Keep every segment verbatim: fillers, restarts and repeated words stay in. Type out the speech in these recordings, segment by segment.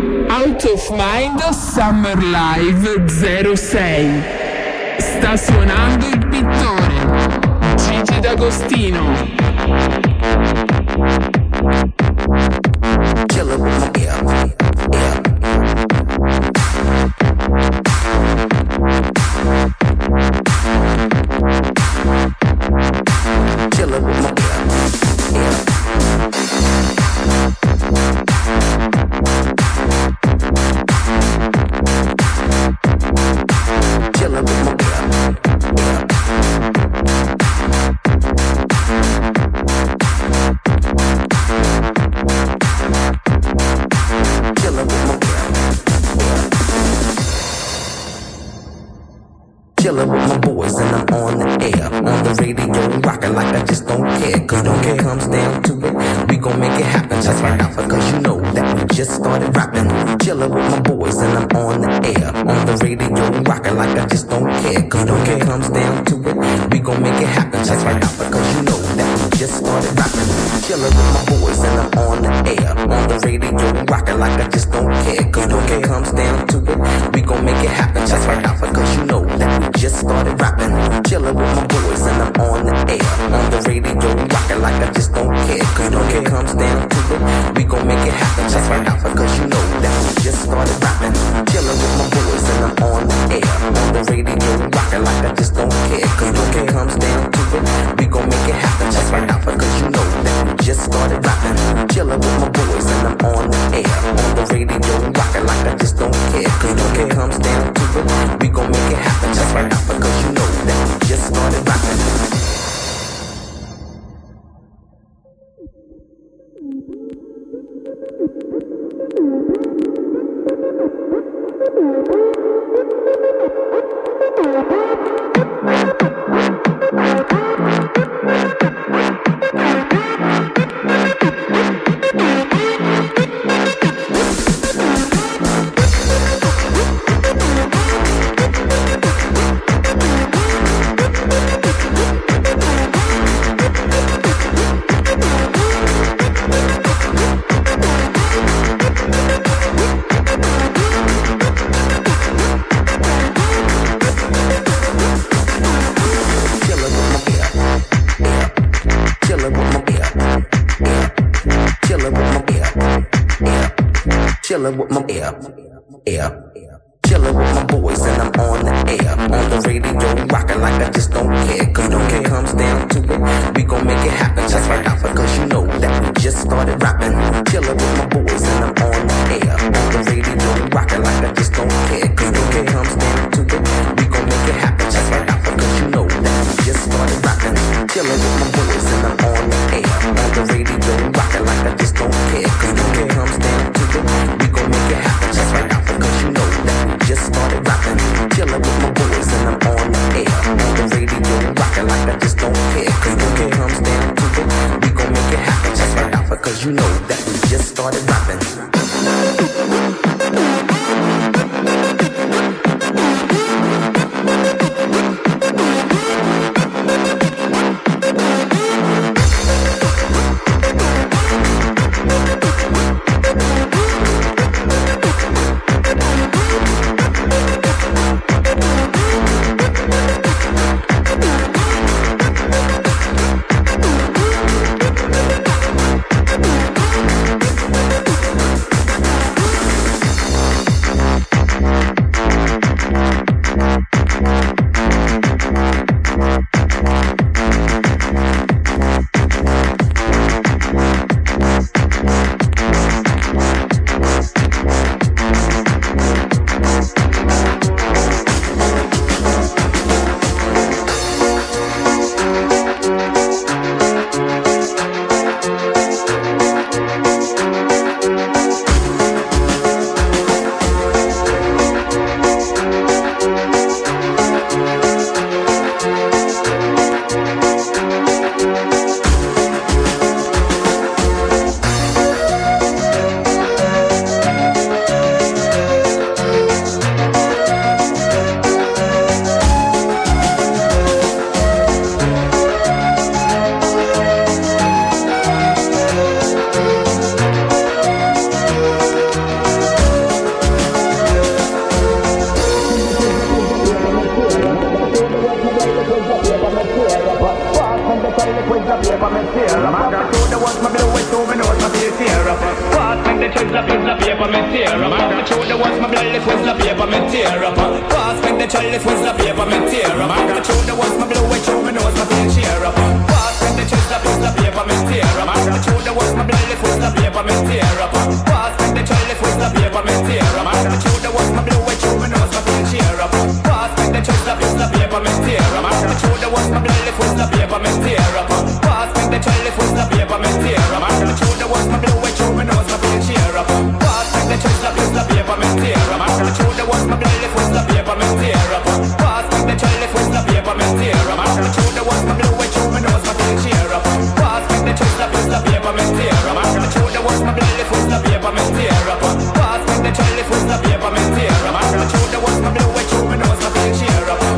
Out of Mind Summer Live zero sei. Sta suonando il pittore Gigi D'Agostino. Chillin' with my ear, ear. Chillin' with my ear, ear. Chillin' with my ear, ear. Chillin' with my boys and I'm on the air, on the radio, rockin' like I just don't care. Cause when it comes down to it, we gon' make it happen. Just right out, because you know that we just started rapping. Chillin' with my boys and I'm on the air, on the radio, rockin' like I just don't care. Cause when it comes down to it, we gon' make it happen. Just right out, because you know that we just started rapping. Chillin' with my boys and I'm on the air, on the radio, rockin' like I just don't care. Cause when it comes down to it, we gon' make it happen. Just right out, because you know that we just started rapping. Chillin' with my boys and I'm on the air, on the radio, rockin' like I just don't care. Cause when it comes down to it, we gon' make it happen. Just right out, because you know that we just started rapping. Chillin' with my boys and I'm on the air, on the radio, rockin' like I just don't care. Cause when it comes down to it, we gon' make it happen. Just right out, because you know that we just started rapping. Chillin' with my boys and I'm on the air, on the radio, rockin' like I just don't care. Cause when it comes down to it, we gon' make it happen. Just right out, because you know that we just started rapping. Chillin' with my ear, ear. Chillin' with my boys and I'm on the air, on the radio, rockin' like I just don't care. Cause when it comes down to it, we gon' make it happen. Just right out, because you know that we just started rapping. Chillin' with my boys and I'm on the air, on the radio, rockin' like I just don't care. Cause when it comes down to it, we gon' make it happen. Just right out, because you know that we just started rapping. Chillin' with my boys and I'm on the air, on the radio, rockin' like I just don't care. Cause when it comes down to it, we gon' make it happen. Just right out, because you know that we just started rapping. Chillin' with my boys and I'm on the air, on the radio, rockin' like I just don't care. Cause when it comes down to it, we gon' make it happen. Just right out, because you know that we just started rapping. the paper me tear up. The shoulder was my blood, it was the paper me tear up. Pass me the chalice, was the paper me tear up. The shoulder was my blue, it show me nose, my tail cheer up. Pass me the chest, that was the paper me tear up. The shoulder was my blood, it was the paper me tear up. Pass me the chalice, was the paper me tear up. The shoulder was my blue, it show me nose, my tail cheer up. Pass me the chest, that was the paper me tear up. The shoulder was my blood, it was the paper me tear up. Pass me the chalice, was the paper me tear up. The shoulder was my blue, it show me nose, my tail cheer up. Pass me the chest, that was the paper me tear up. The shoulder was my blood, it was the paper me tear up. Pass me the chalice, was the paper me tear up. The shoulder was my blue, it show me nose, my tail cheer up. Pass me the chest, that was the paper me tear up. The shoulder was my blood, it was the paper me tear up. Pass me the chalice, was the paper me tear up. The shoulder was my blue, it show me nose, my tail cheer up.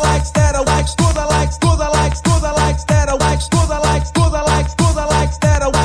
Like,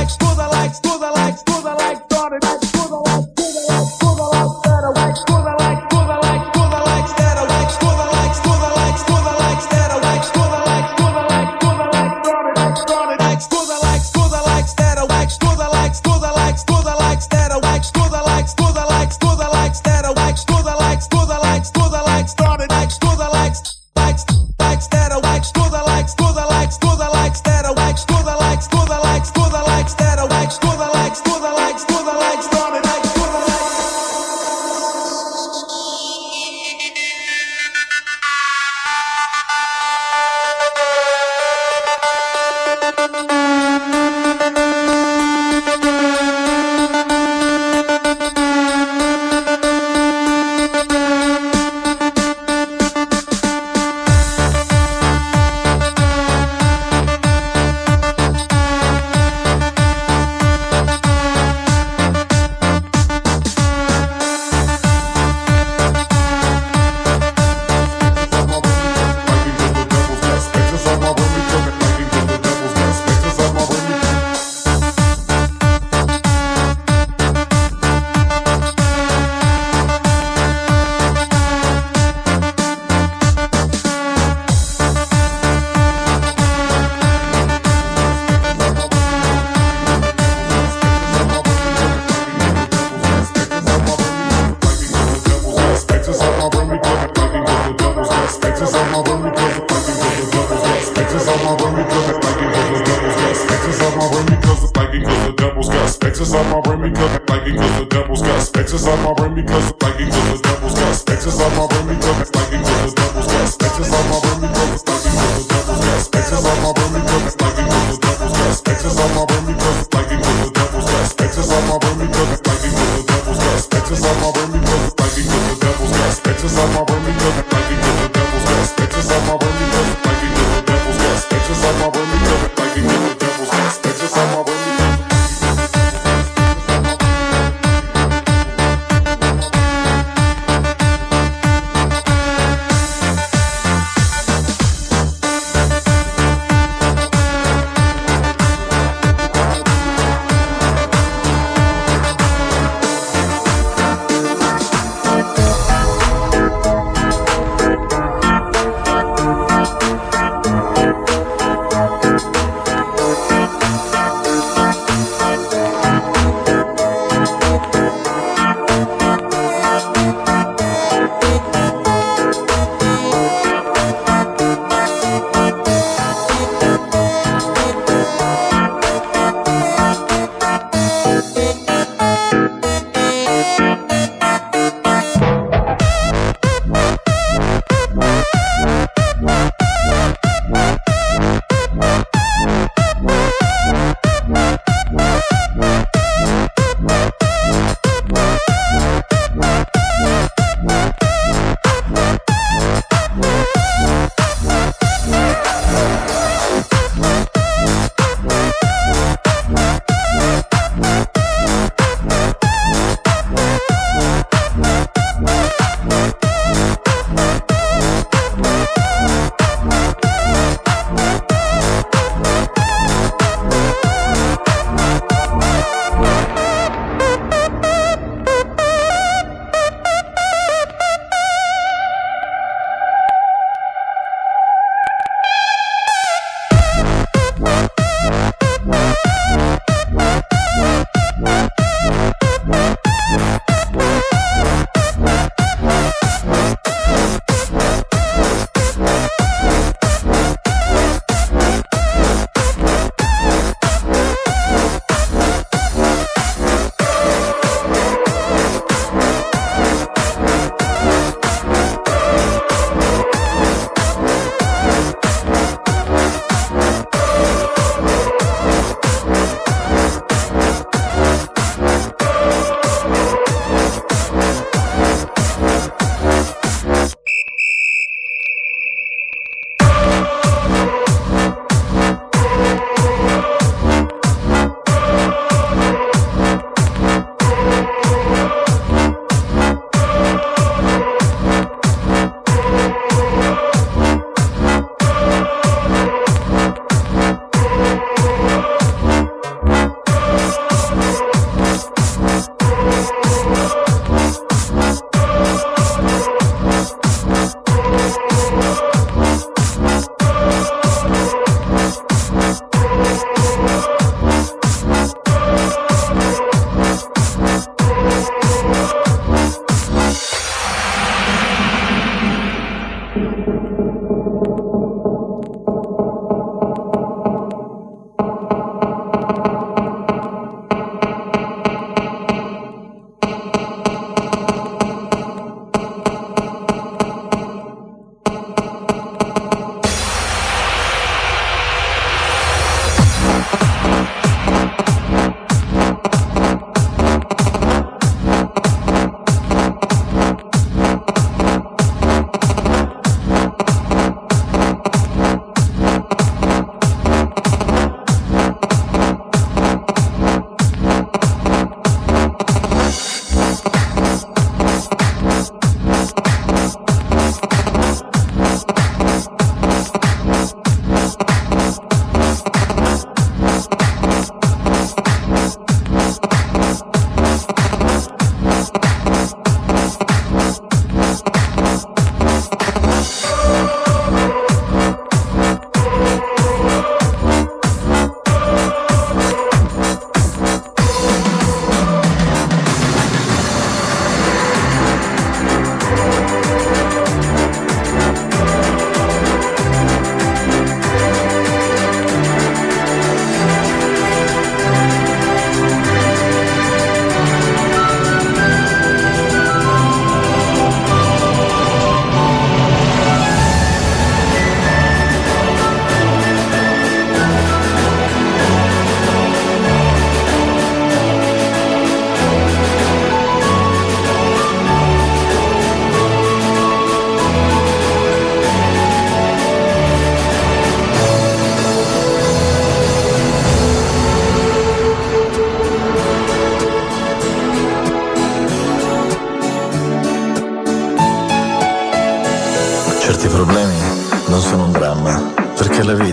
like it cause the devil's got specs inside my brain because like it cause the devil's got specs inside my brain because like it cause the devil's got specs inside my brain because like it cause the devil's got specs inside my brain because like it cause the devil's got specs inside my brain because like it cause the devil's got specs inside my brain because like it cause the devil's got specs inside my brain because like it cause the devil's got specs inside my brain because like it cause the devil's got specs inside my brain because like it cause the devil's got specs inside my brain because like it cause the devil's got specs inside my brain because like it cause the devil's got specs inside my brain.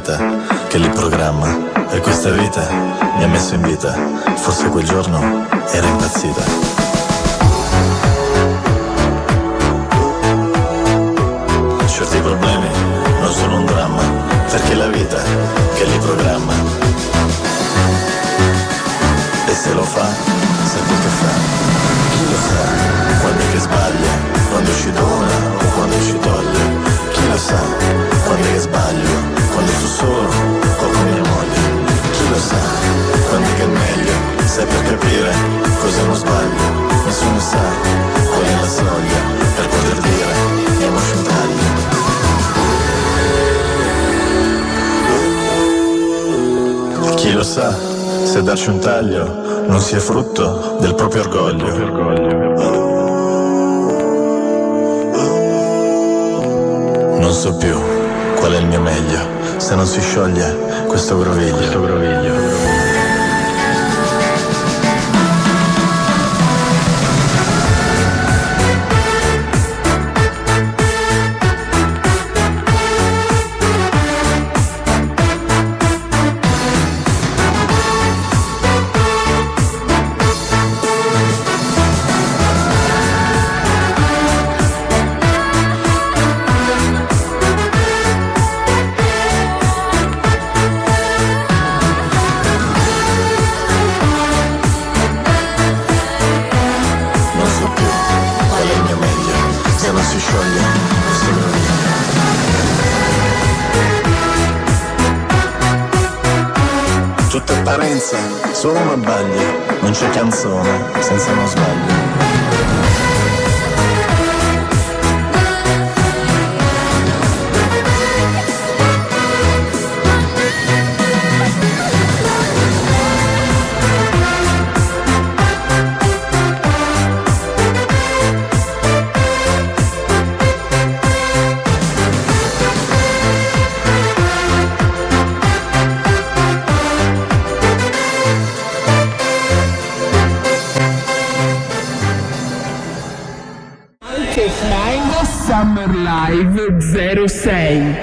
vita che li programma. Per questa vita mi ha messo in vita, forse quel giorno era impazzita. Certi problemi non sono un dramma, perché è la vita che li programma. E se lo fa, sa quel che fa. Chi lo sa, quando è che sbaglia, quando ci dona o quando ci toglie. Chi lo sa, quando è che sbaglio, quando sto solo o con mia moglie. Chi lo sa, quando è che è meglio, sai per capire cosa non sbaglio. Nessuno sa qual è la soglia per poter dire diamoci un taglio. Chi lo sa, se darci un taglio non sia frutto del proprio orgoglio. Non so più qual è il mio meglio, se non si scioglie questo groviglio. Questo groviglio. Solo una baglia, non c'è canzone senza uno sbaglio. Summer Live zero sei.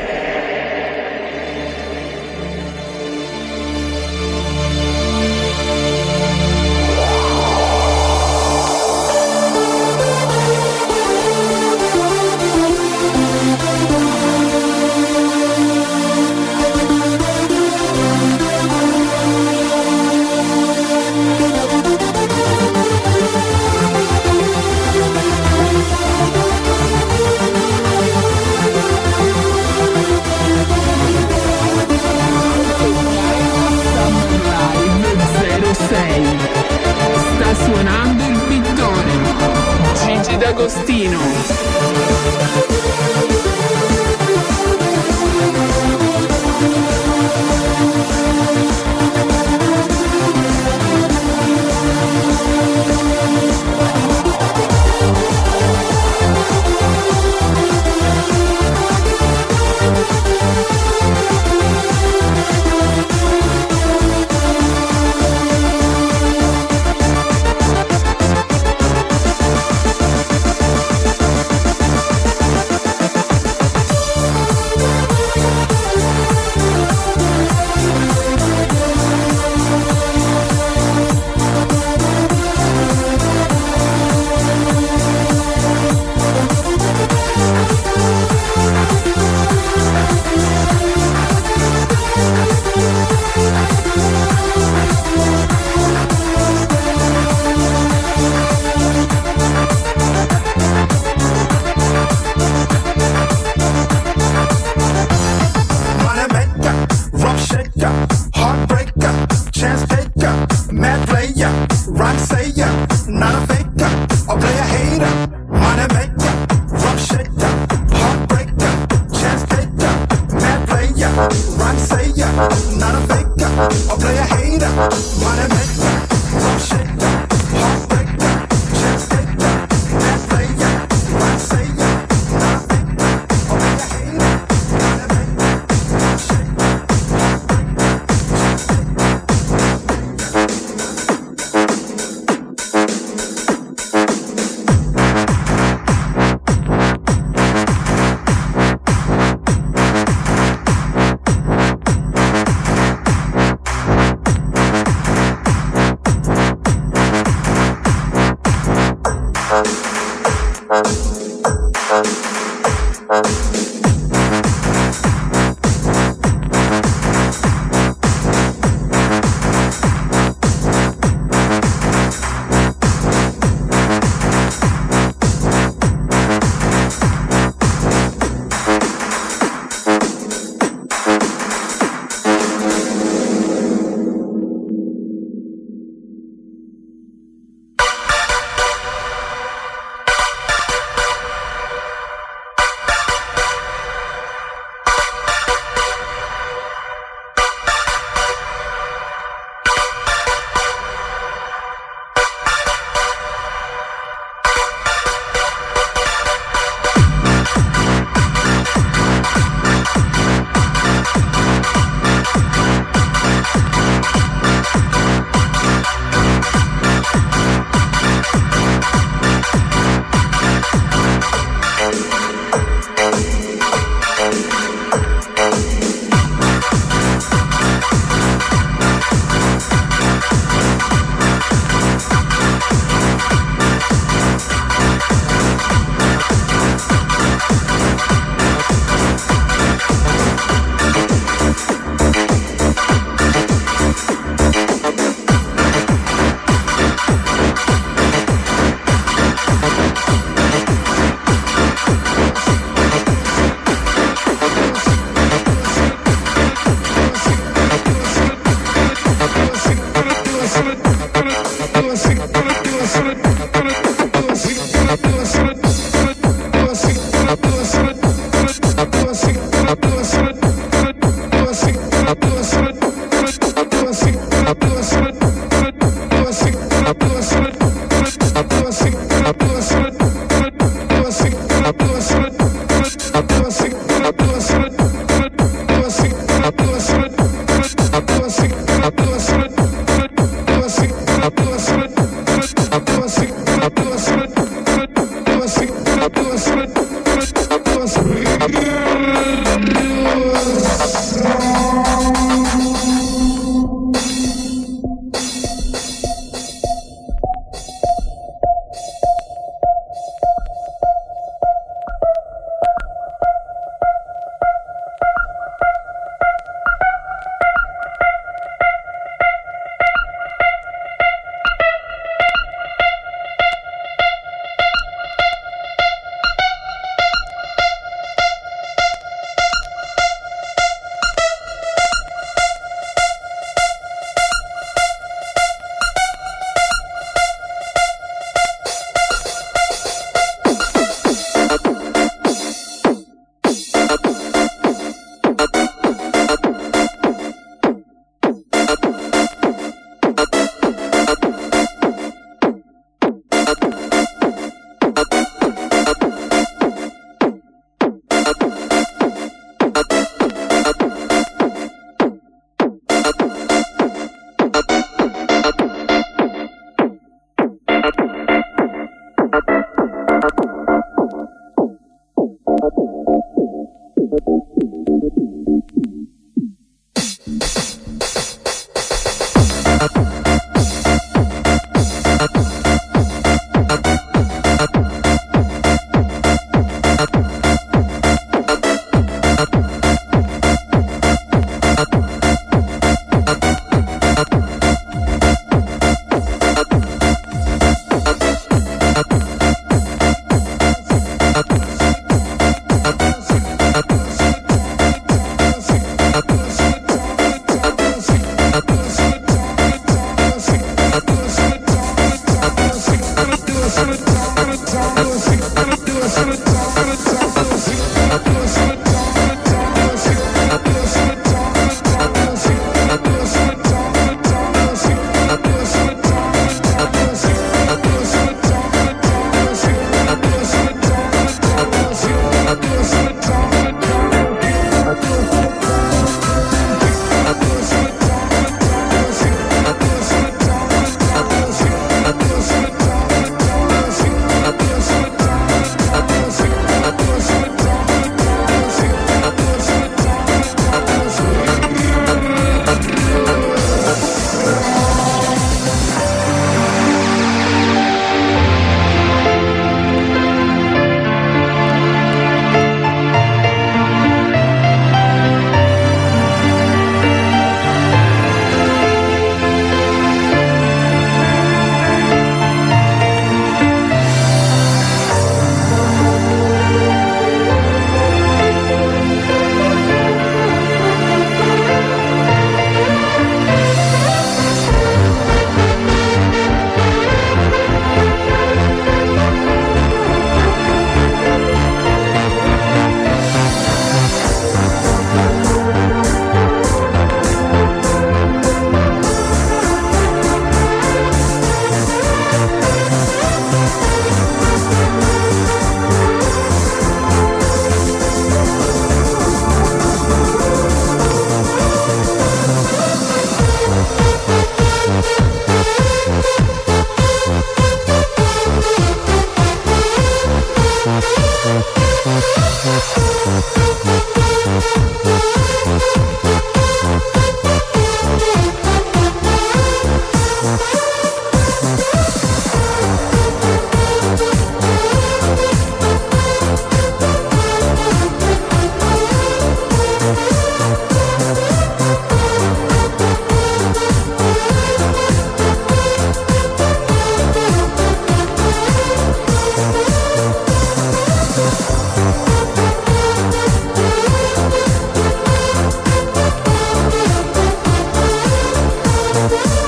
Plus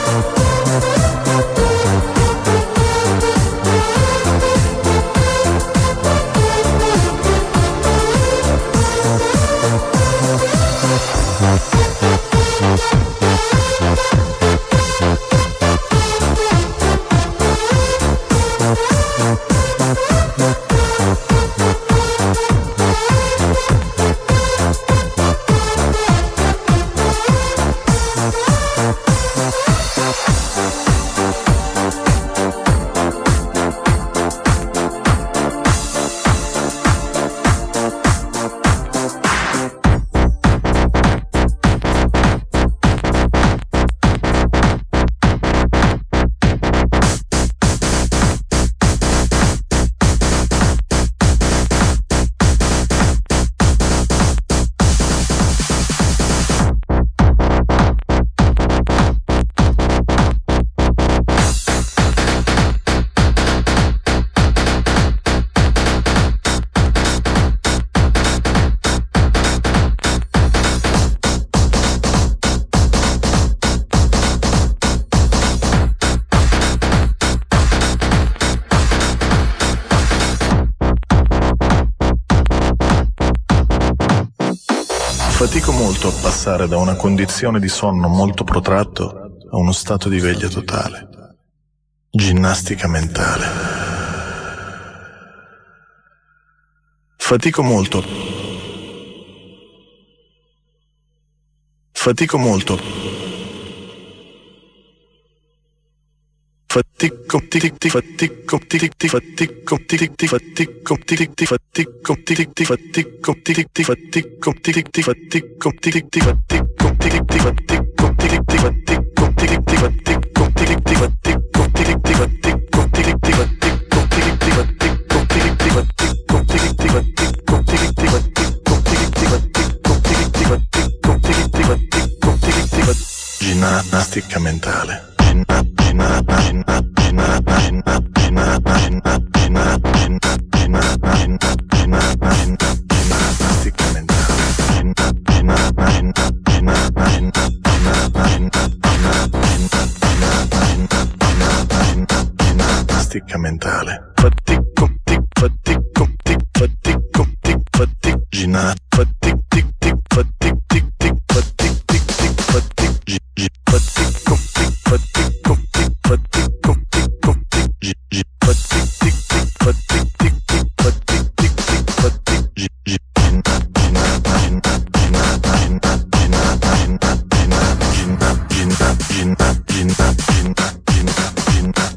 Fatico molto a passare da una condizione di sonno molto protratto a uno stato di veglia totale. Ginnastica mentale. Fatico molto. Fatico molto. Fatico, tic, fatico, tic, fatico, tic, fatico, tic, fatico, tic, fatico, tic, fatico, tic, fatico, tic, fatico, tic, fatico, tic, fatico, tic, fatico, tic, fatico, tic, fatico, tic, ginnastica mentale. Ginnastica mentale. Fatico, tic, fatico, tic, fatico, tic, fatico, ginna, fatico, tic, tic, fatico, tic, tic, fatico, tic, tic, fatico, gi, gi, fatico, tic, fatico, tic, fatico, tic, tic, gi, gi, fatico, tic, tic, fatico, tic, tic, fatico, tic, tic, fatico, gi, gi, ginna, ginna, ginna, ginna, ginna, ginna, ginna, ginna, ginna, ginna, ginna, ginna, ginna,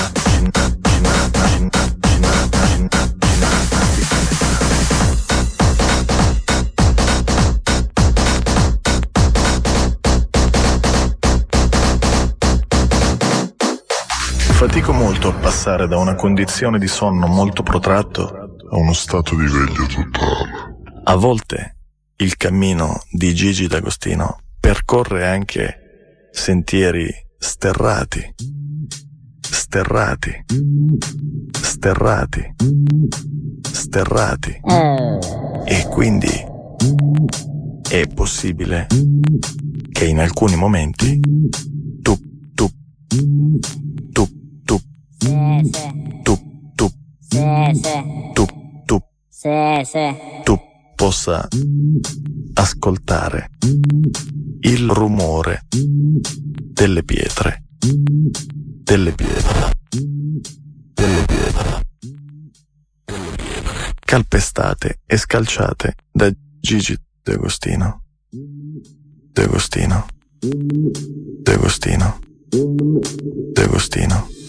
Fatico molto a passare da una condizione di sonno molto protratto a uno stato di veglia totale. A volte il cammino di Gigi D'Agostino percorre anche sentieri sterrati, sterrati, sterrati, sterrati. E quindi è possibile che in alcuni momenti tu, tu, tu, tu, tu, tu, tu, tu, tu possa ascoltare il rumore delle pietre, delle pietre, delle pietre, delle pietre, calpestate e scalciate da Gigi D'Agostino, D'Agostino, D'Agostino, D'Agostino.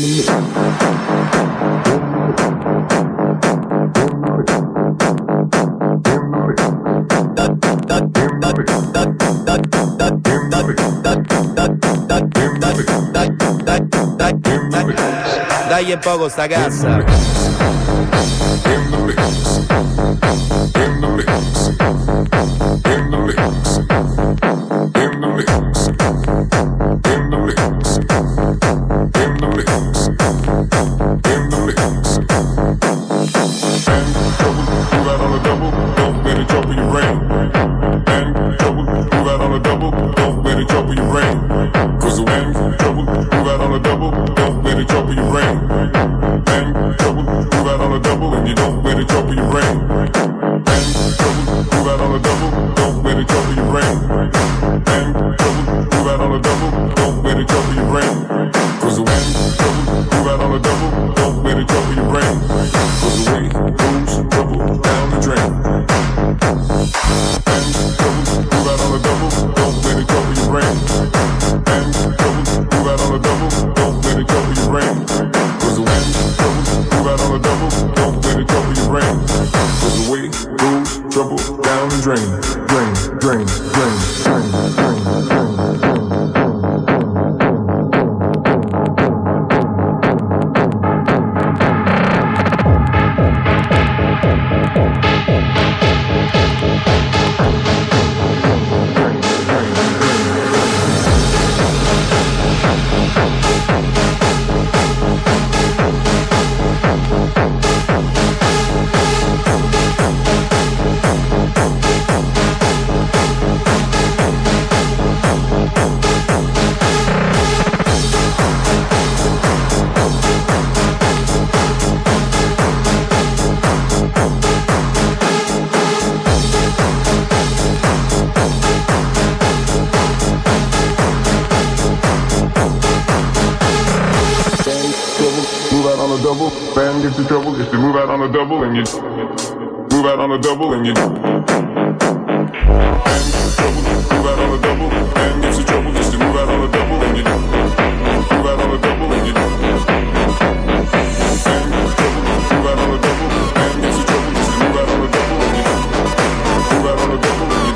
Dai un poco sta cassa. Cause when brain. Cause the wind trouble, move out on the double. Don't let it trouble your brain. Cause the way goes trouble down the drain. And trouble, move out on the double. Don't let it trouble your brain. And trouble, move out on the double. Don't let it trouble your brain. Cause the wind trouble, move out on the double. Don't let it trouble your brain. Cause the way goes trouble down the drain. Drain, drain, drain, drain, drain, drain. Bam gets you trouble, just to move out on a double and you move out on a double and you bam gets you trouble, move out on a double, bam gets you trouble, just to move out on a double and you move out on a double and you bam gets you trouble, move out on a double, bam gets you trouble, just to move out on a double and you move out on a double and you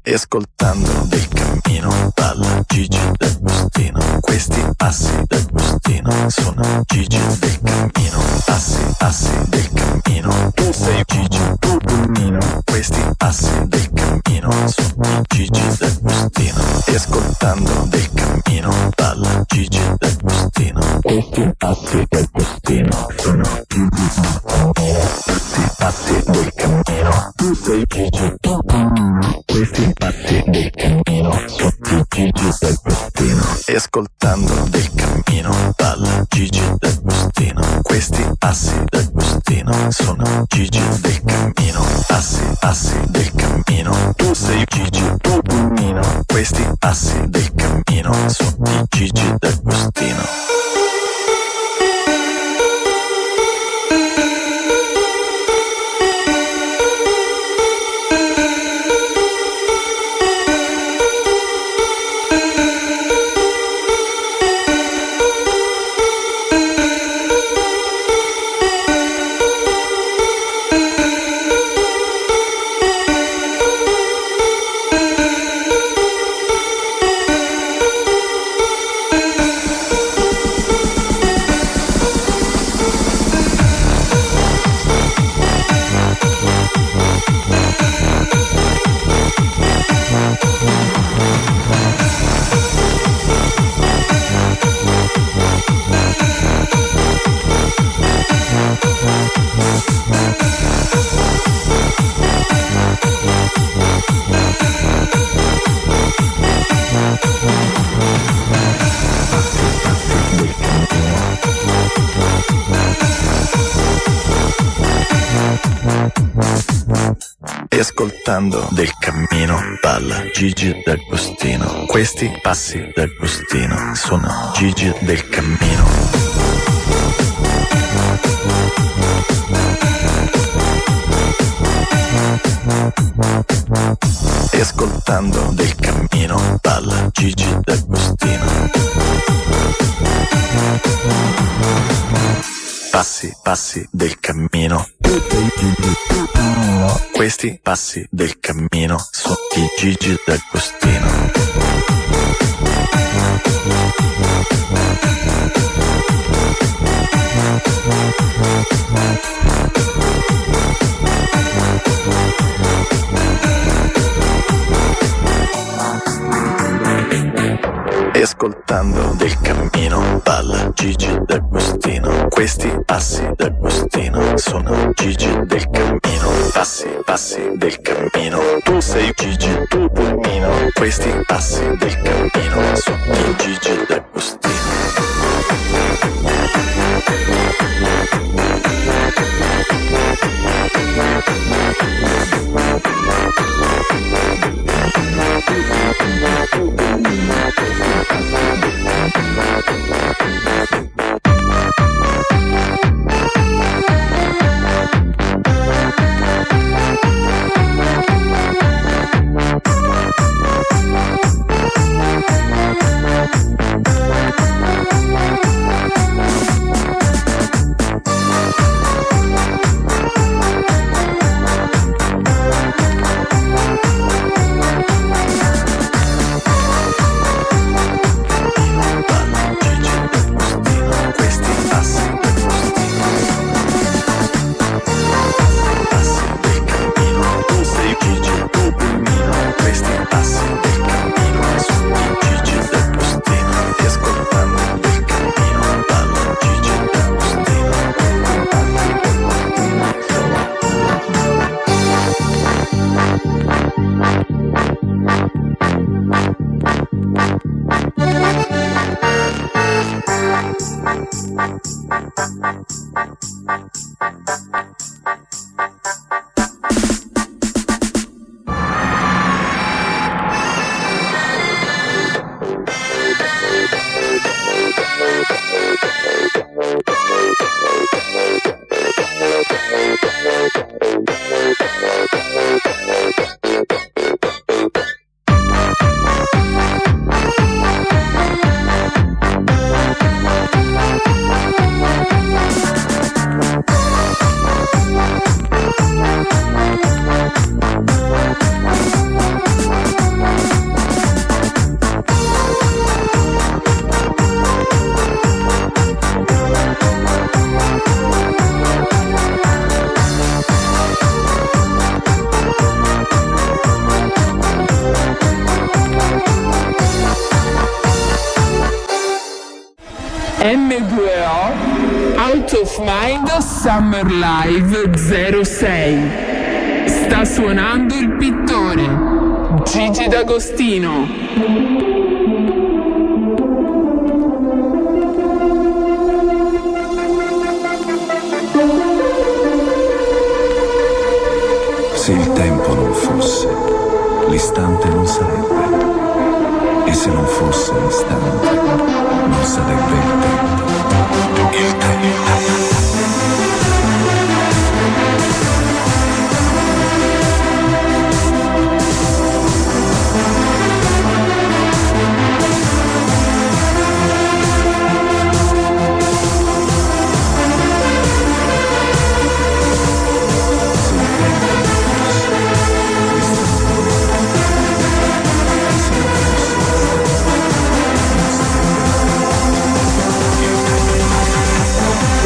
E ascoltando del cammino balla Gigi D'Agostino. Questi passi d'Agostino sono Gigi del cammino. Passi, passi del cammino. Tu sei Gigi, tu cammino. Questi passi del cammino sono Gigi D'Agostino. E ascoltando del cammino balla Gigi D'Agostino. Questi passi d'Agostino sono Gigi D'Agostino. Questi passi del cammino. Tu sei Gigi, tu cammino. Questi passi del cammino sono Gigi D'Agostino. E ascoltando del cammino balla Gigi D'Agostino. Questi passi d'Agostino sono Gigi del cammino. Passi, passi del cammino. Tu sei Gigi, tu cammino. Questi passi del cammino sono Gigi D'Agostino. E ascoltando del cammino balla Gigi D'Agostino. Questi passi d'Agostino sono Gigi del cammino. E ascoltando del cammino balla Gigi D'Agostino. Passi, passi del cammino. Questi passi del cammino sono di Gigi D'Agostino. E ascoltando del cammino balla Gigi D'Agostino. Questi passi d'Agostino sono Gigi del cammino. Passi, passi del cammino. Tu sei Gigi, tu cammino. Questi passi del cammino sono di Gigi D'Agostino. We'll be right back. M due O Out of Mind Summer Live zero sei. Sta suonando il pittore Gigi D'Agostino. Se il tempo non fosse, l'istante non sarebbe. E se non fosse l'istante, non sarebbe il tempo. Il tempo. We'll be right back.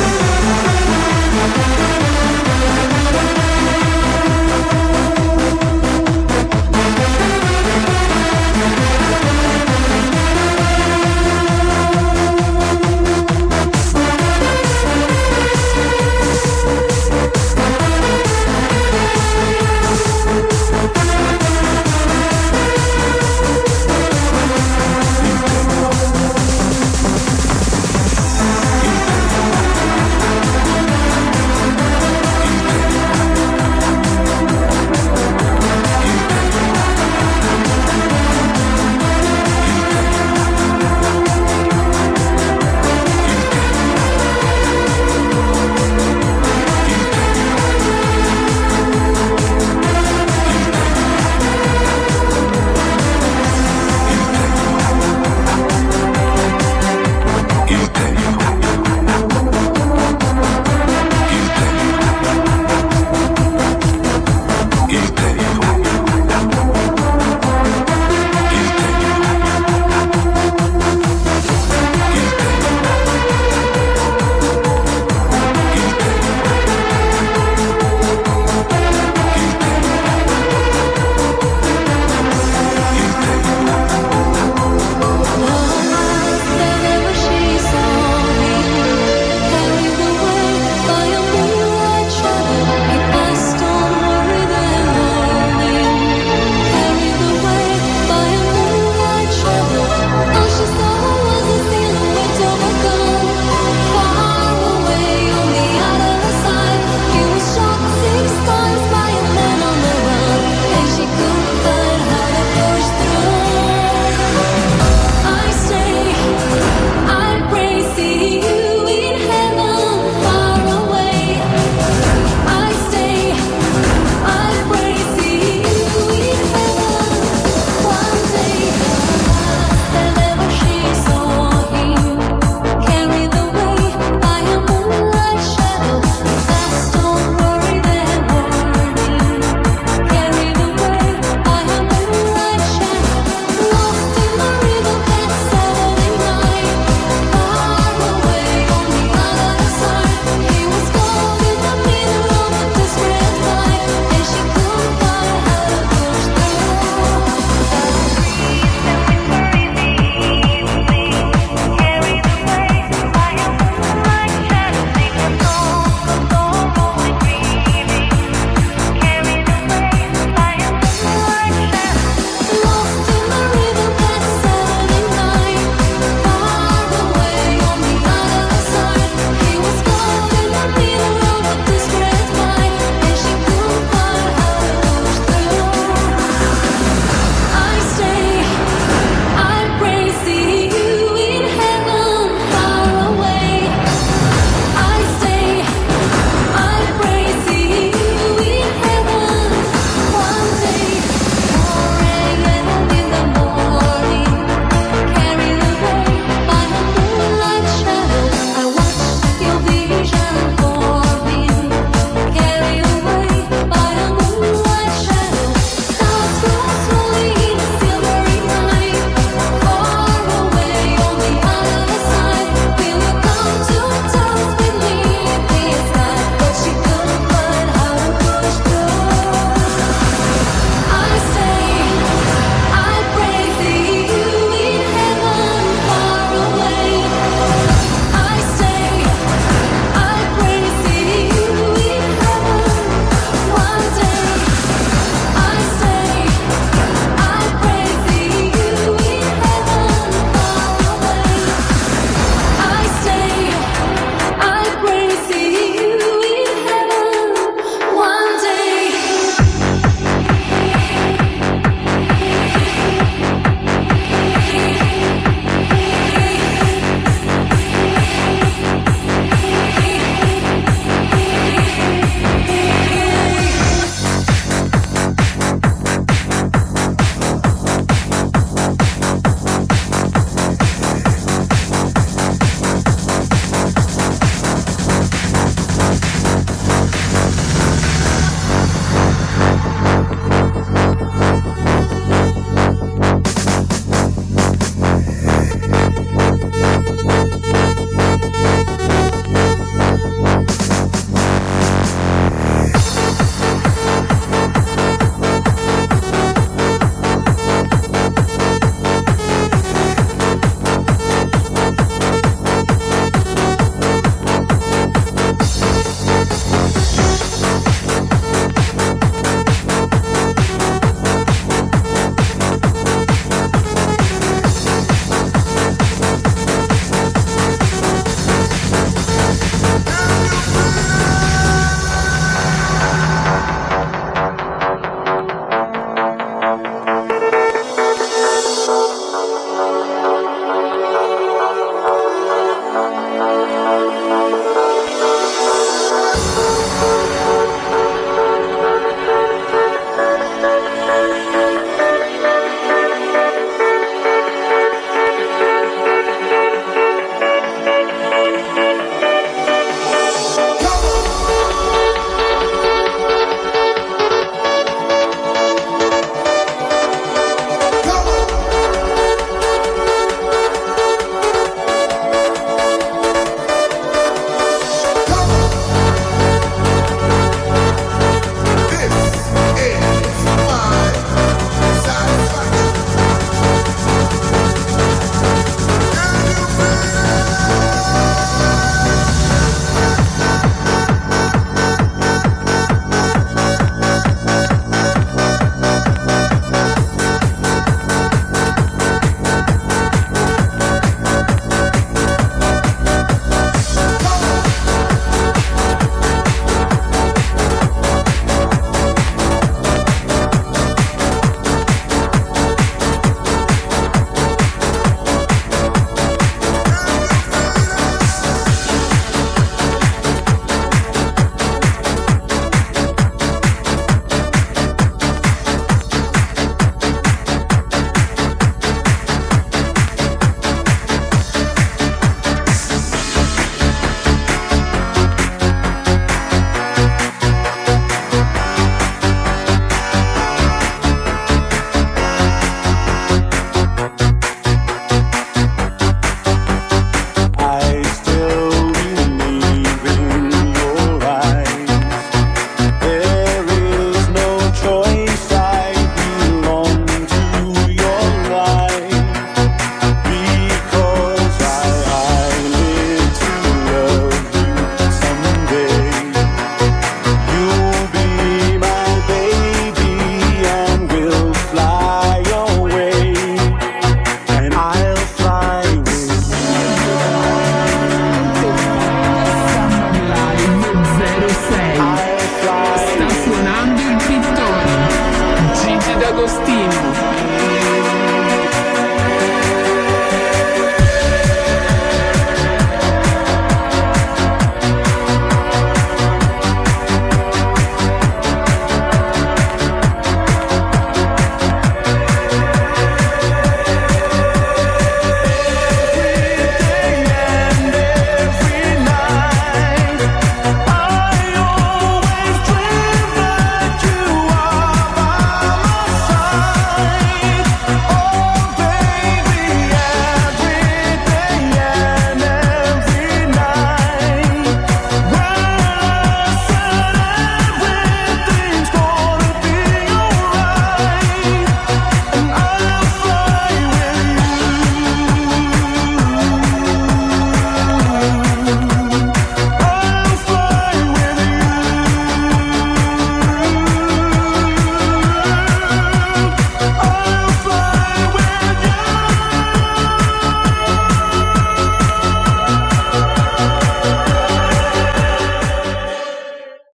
Gigi D'Agostino.